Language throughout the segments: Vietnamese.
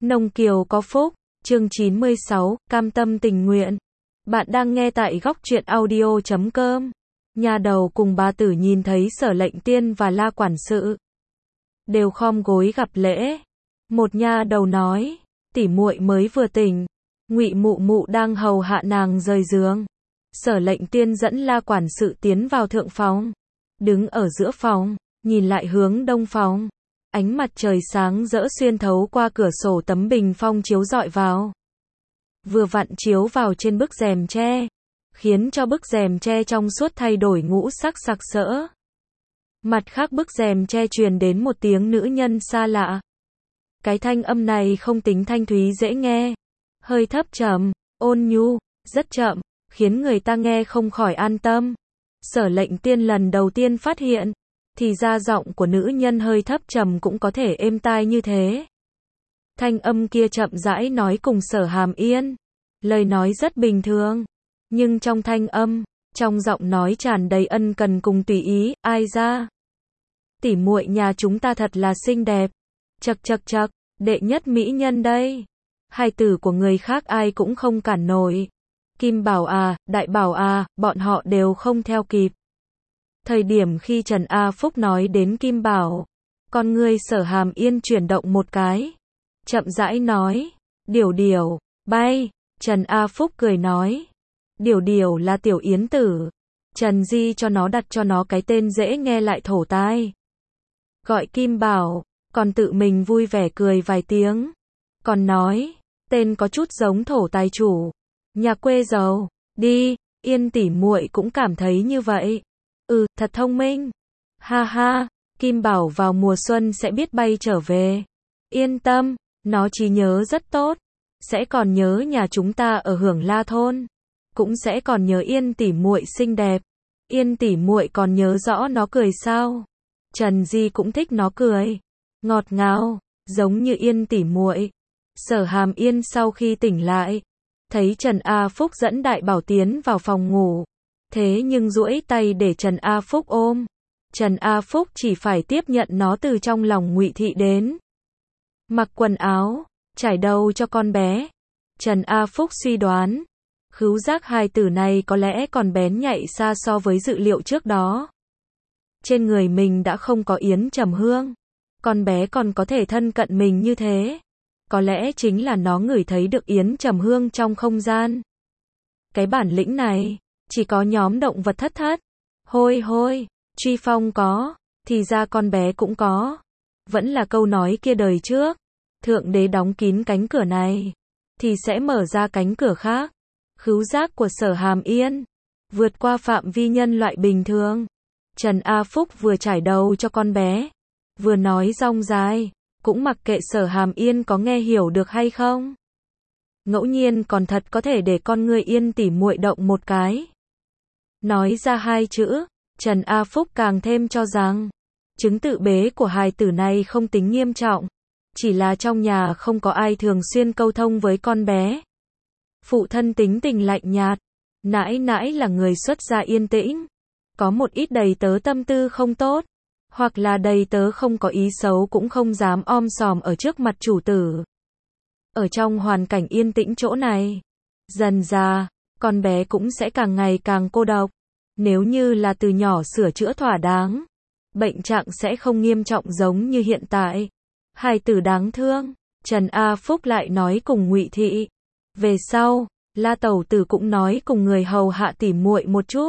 Nông Kiều có phúc, chương 96, cam tâm tình nguyện. Bạn đang nghe tại góc truyện audio.com. Nhà đầu cùng bà tử nhìn thấy Sở Lệnh Tiên và La quản sự đều khom gối gặp lễ. Một nha đầu nói, tỷ muội mới vừa tỉnh, Ngụy mụ mụ đang hầu hạ nàng rời giường. Sở Lệnh Tiên dẫn La quản sự tiến vào thượng phòng, đứng ở giữa phòng, nhìn lại hướng đông phòng. Ánh mặt trời sáng rỡ xuyên thấu qua cửa sổ tấm bình phong chiếu rọi vào. Vừa vặn chiếu vào trên bức rèm tre, khiến cho bức rèm tre trong suốt thay đổi ngũ sắc sặc sỡ. Mặt khác bức rèm tre truyền đến một tiếng nữ nhân xa lạ. Cái thanh âm này không tính thanh thúy dễ nghe, hơi thấp trầm, ôn nhu, rất chậm, khiến người ta nghe không khỏi an tâm. Sở Lệnh Tiên lần đầu tiên phát hiện, thì ra giọng của nữ nhân hơi thấp trầm cũng có thể êm tai như thế. Thanh âm kia chậm rãi nói cùng Sở Hàm Yên. Lời nói rất bình thường, nhưng trong thanh âm, trong giọng nói tràn đầy ân cần cùng tùy ý, ai ra? Tỷ muội nhà chúng ta thật là xinh đẹp. Chậc chậc chậc, đệ nhất mỹ nhân đây. Hài tử của người khác ai cũng không cản nổi. Kim Bảo à, Đại Bảo à, bọn họ đều không theo kịp. Thời điểm khi Trần A Phúc nói đến Kim Bảo, con ngươi Sở Hàm Yên chuyển động một cái, chậm rãi nói, Điểu Điểu, bay. Trần A Phúc cười nói, Điểu Điểu là tiểu yến tử, Trần Di cho nó đặt cho nó cái tên dễ nghe lại thổ tai. Gọi Kim Bảo, còn tự mình vui vẻ cười vài tiếng, còn nói, tên có chút giống thổ tài chủ, nhà quê giàu, đi, Yên tỷ muội cũng cảm thấy như vậy. Thật thông minh. Ha ha, Kim Bảo vào mùa xuân sẽ biết bay trở về. Yên tâm, nó trí nhớ rất tốt. Sẽ còn nhớ nhà chúng ta ở Hưởng La thôn. Cũng sẽ còn nhớ Yên tỷ muội xinh đẹp. Yên tỷ muội còn nhớ rõ nó cười sao? Trần Di cũng thích nó cười. Ngọt ngào, giống như Yên tỷ muội. Sở Hàm Yên sau khi tỉnh lại, thấy Trần A Phúc dẫn Đại Bảo tiến vào phòng ngủ. Thế nhưng duỗi tay để Trần A Phúc ôm. Trần A Phúc chỉ phải tiếp nhận nó từ trong lòng Ngụy Thị đến. Mặc quần áo, trải đầu cho con bé. Trần A Phúc suy đoán, khứu giác hài tử này có lẽ còn bén nhạy xa so với dự liệu trước đó. Trên người mình đã không có yến trầm hương, con bé còn có thể thân cận mình như thế. Có lẽ chính là nó ngửi thấy được yến trầm hương trong không gian. Cái bản lĩnh này chỉ có nhóm động vật thất thất. Hôi hôi, Truy Phong có, thì ra con bé cũng có. Vẫn là câu nói kia đời trước. Thượng đế đóng kín cánh cửa này, thì sẽ mở ra cánh cửa khác. Khứu giác của Sở Hàm Yên vượt qua phạm vi nhân loại bình thường. Trần A Phúc vừa trải đầu cho con bé, vừa nói rong dài, cũng mặc kệ Sở Hàm Yên có nghe hiểu được hay không. Ngẫu nhiên còn thật có thể để con ngươi Yên tỉ muội động một cái. Nói ra hai chữ, Trần A Phúc càng thêm cho rằng, chứng tự bế của hài tử này không tính nghiêm trọng. Chỉ là trong nhà không có ai thường xuyên câu thông với con bé. Phụ thân tính tình lạnh nhạt, nãi nãi là người xuất gia yên tĩnh. Có một ít đầy tớ tâm tư không tốt, hoặc là đầy tớ không có ý xấu cũng không dám om sòm ở trước mặt chủ tử. Ở trong hoàn cảnh yên tĩnh chỗ này, dần dà, con bé cũng sẽ càng ngày càng cô độc. Nếu như là từ nhỏ sửa chữa thỏa đáng, bệnh trạng sẽ không nghiêm trọng giống như hiện tại. Hài tử đáng thương. Trần A Phúc lại nói cùng Ngụy Thị. Về sau, La tẩu tử cũng nói cùng người hầu hạ tỉ muội một chút.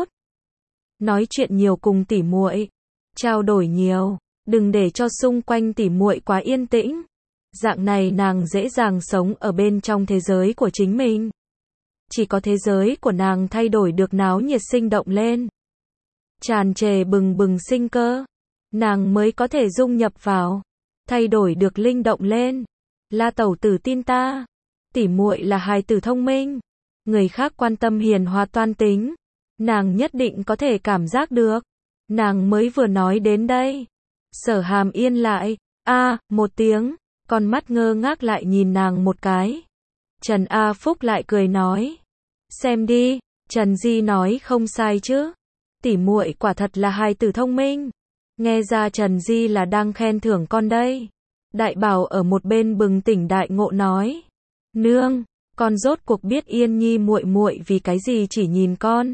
Nói chuyện nhiều cùng tỉ muội, trao đổi nhiều, đừng để cho xung quanh tỉ muội quá yên tĩnh. Dạng này nàng dễ dàng sống ở bên trong thế giới của chính mình. Chỉ có thế giới của nàng thay đổi được náo nhiệt sinh động lên, tràn trề bừng bừng sinh cơ, nàng mới có thể dung nhập vào, thay đổi được linh động lên. La tẩu tử tin ta, tỉ muội là hài tử thông minh, người khác quan tâm hiền hòa toan tính, nàng nhất định có thể cảm giác được. Nàng mới vừa nói đến đây, Sở Hàm Yên lại, một tiếng, con mắt ngơ ngác lại nhìn nàng một cái. Trần A Phúc lại cười nói, xem đi, Trần Di nói không sai chứ, tỉ muội quả thật là hài tử thông minh. Nghe ra Trần Di là đang khen thưởng con đây. Đại Bảo ở một bên bừng tỉnh đại ngộ nói. Nương, con rốt cuộc biết Yên Nhi muội muội vì cái gì chỉ nhìn con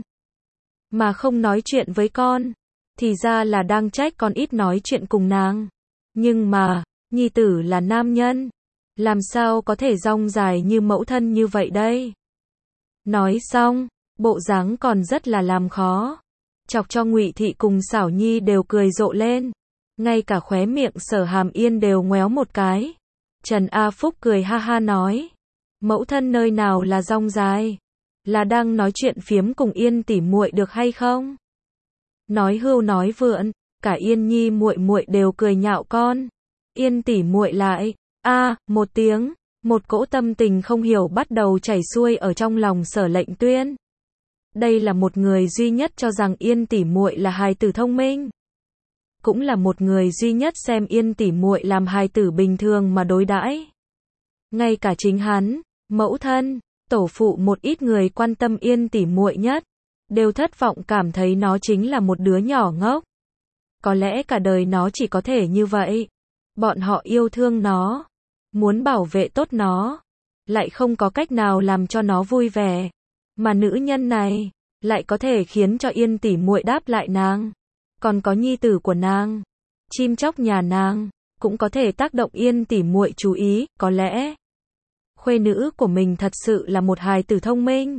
mà không nói chuyện với con, thì ra là đang trách con ít nói chuyện cùng nàng. Nhưng mà, nhi tử là nam nhân, làm sao có thể dong dài như mẫu thân như vậy đây? Nói xong, bộ dáng còn rất là làm khó, chọc cho Ngụy Thị cùng Xảo Nhi đều cười rộ lên, ngay cả khóe miệng Sở Hàm Yên đều ngoéo một cái. Trần A Phúc cười ha ha nói, mẫu thân nơi nào là dong dài, là đang nói chuyện phiếm cùng Yên tỷ muội được hay không? Nói hưu nói vượn, cả Yên Nhi muội muội đều cười nhạo con. Yên tỷ muội lại, một tiếng, một cỗ tâm tình không hiểu bắt đầu chảy xuôi ở trong lòng Sở Lệnh Tuyên. Đây là một người duy nhất cho rằng Yên tỷ muội là hài tử thông minh, cũng là một người duy nhất xem Yên tỷ muội làm hài tử bình thường mà đối đãi. Ngay cả chính hắn, mẫu thân, tổ phụ một ít người quan tâm Yên tỷ muội nhất, đều thất vọng cảm thấy nó chính là một đứa nhỏ ngốc. Có lẽ cả đời nó chỉ có thể như vậy. Bọn họ yêu thương nó, muốn bảo vệ tốt nó, lại không có cách nào làm cho nó vui vẻ. Mà nữ nhân này, lại có thể khiến cho Yên tỷ muội đáp lại nàng. Còn có nhi tử của nàng, chim chóc nhà nàng, cũng có thể tác động Yên tỷ muội chú ý, có lẽ khuê nữ của mình thật sự là một hài tử thông minh.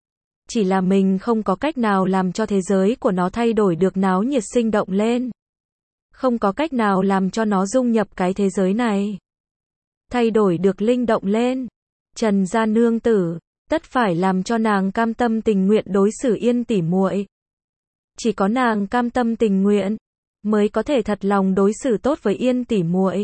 Chỉ là mình không có cách nào làm cho thế giới của nó thay đổi được náo nhiệt sinh động lên. Không có cách nào làm cho nó dung nhập cái thế giới này. Thay đổi được linh động lên. Trần gia nương tử, tất phải làm cho nàng cam tâm tình nguyện đối xử Yên tỷ muội. Chỉ có nàng cam tâm tình nguyện, mới có thể thật lòng đối xử tốt với Yên tỷ muội.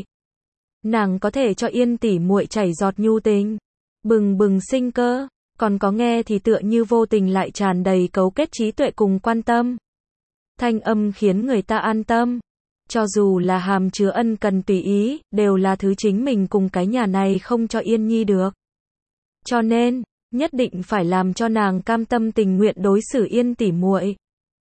Nàng có thể cho Yên tỷ muội chảy giọt nhu tình, bừng bừng sinh cơ, còn có nghe thì tựa như vô tình lại tràn đầy cấu kết trí tuệ cùng quan tâm. Thanh âm khiến người ta an tâm. Cho dù là hàm chứa ân cần tùy ý, đều là thứ chính mình cùng cái nhà này không cho Yên Nhi được. Cho nên, nhất định phải làm cho nàng cam tâm tình nguyện đối xử Yên tỷ muội.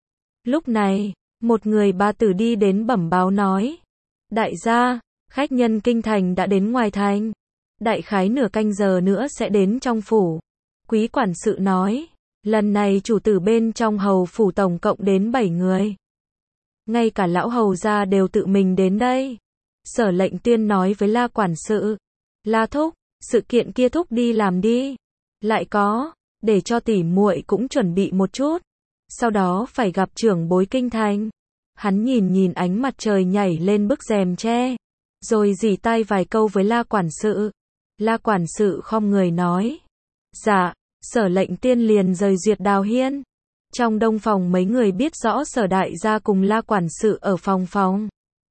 Lúc này, một người bà tử đi đến bẩm báo nói, đại gia, khách nhân kinh thành đã đến ngoài thành, đại khái nửa canh giờ nữa sẽ đến trong phủ. Quý quản sự nói, lần này chủ tử bên trong hầu phủ tổng cộng đến 7 người. Ngay cả lão hầu gia đều tự mình đến đây. Sở Lệnh Tuyên nói với La quản sự, La thúc, sự kiện kia thúc đi làm đi. Lại có, để cho tỷ muội cũng chuẩn bị một chút. Sau đó phải gặp trưởng bối kinh thành. Hắn nhìn ánh mặt trời nhảy lên bức rèm tre, rồi rỉ tai vài câu với La quản sự. La quản sự khom người nói, dạ. Sở Lệnh Tiên liền rời duyệt Đào Hiên. Trong đông phòng mấy người biết rõ Sở đại gia cùng La quản sự ở phòng.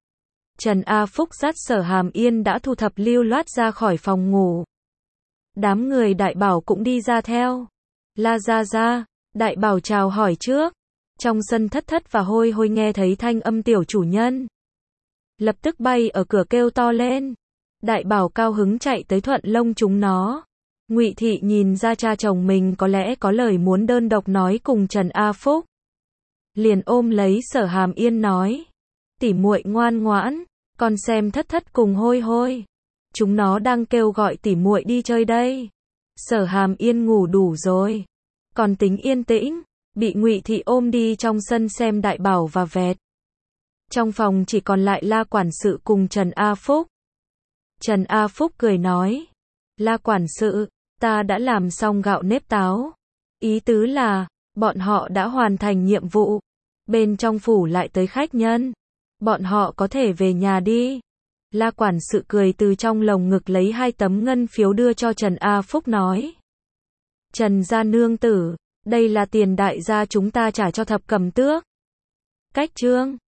Trần A Phúc dắt Sở Hàm Yên đã thu thập lưu loát ra khỏi phòng ngủ. Đám người Đại Bảo cũng đi ra theo. La gia, Đại Bảo chào hỏi trước. Trong sân thất và hôi nghe thấy thanh âm tiểu chủ nhân, lập tức bay ở cửa kêu to lên. Đại Bảo cao hứng chạy tới thuận lông chúng nó. Ngụy Thị nhìn ra cha chồng mình có lẽ có lời muốn đơn độc nói cùng Trần A Phúc, liền ôm lấy Sở Hàm Yên nói, tỷ muội ngoan ngoãn, con xem thất cùng hôi, chúng nó đang kêu gọi tỷ muội đi chơi đây. Sở Hàm Yên ngủ đủ rồi, còn tính yên tĩnh, bị Ngụy Thị ôm đi trong sân xem Đại Bảo và vẹt. Trong phòng chỉ còn lại La quản sự cùng Trần A Phúc. Trần A Phúc cười nói, La quản sự, ta đã làm xong gạo nếp táo. Ý tứ là, bọn họ đã hoàn thành nhiệm vụ. Bên trong phủ lại tới khách nhân. Bọn họ có thể về nhà đi. La quản sự cười từ trong lồng ngực lấy 2 tấm ngân phiếu đưa cho Trần A Phúc nói. Trần gia nương tử, đây là tiền đại gia chúng ta trả cho Thập Cầm Tước. Cách chương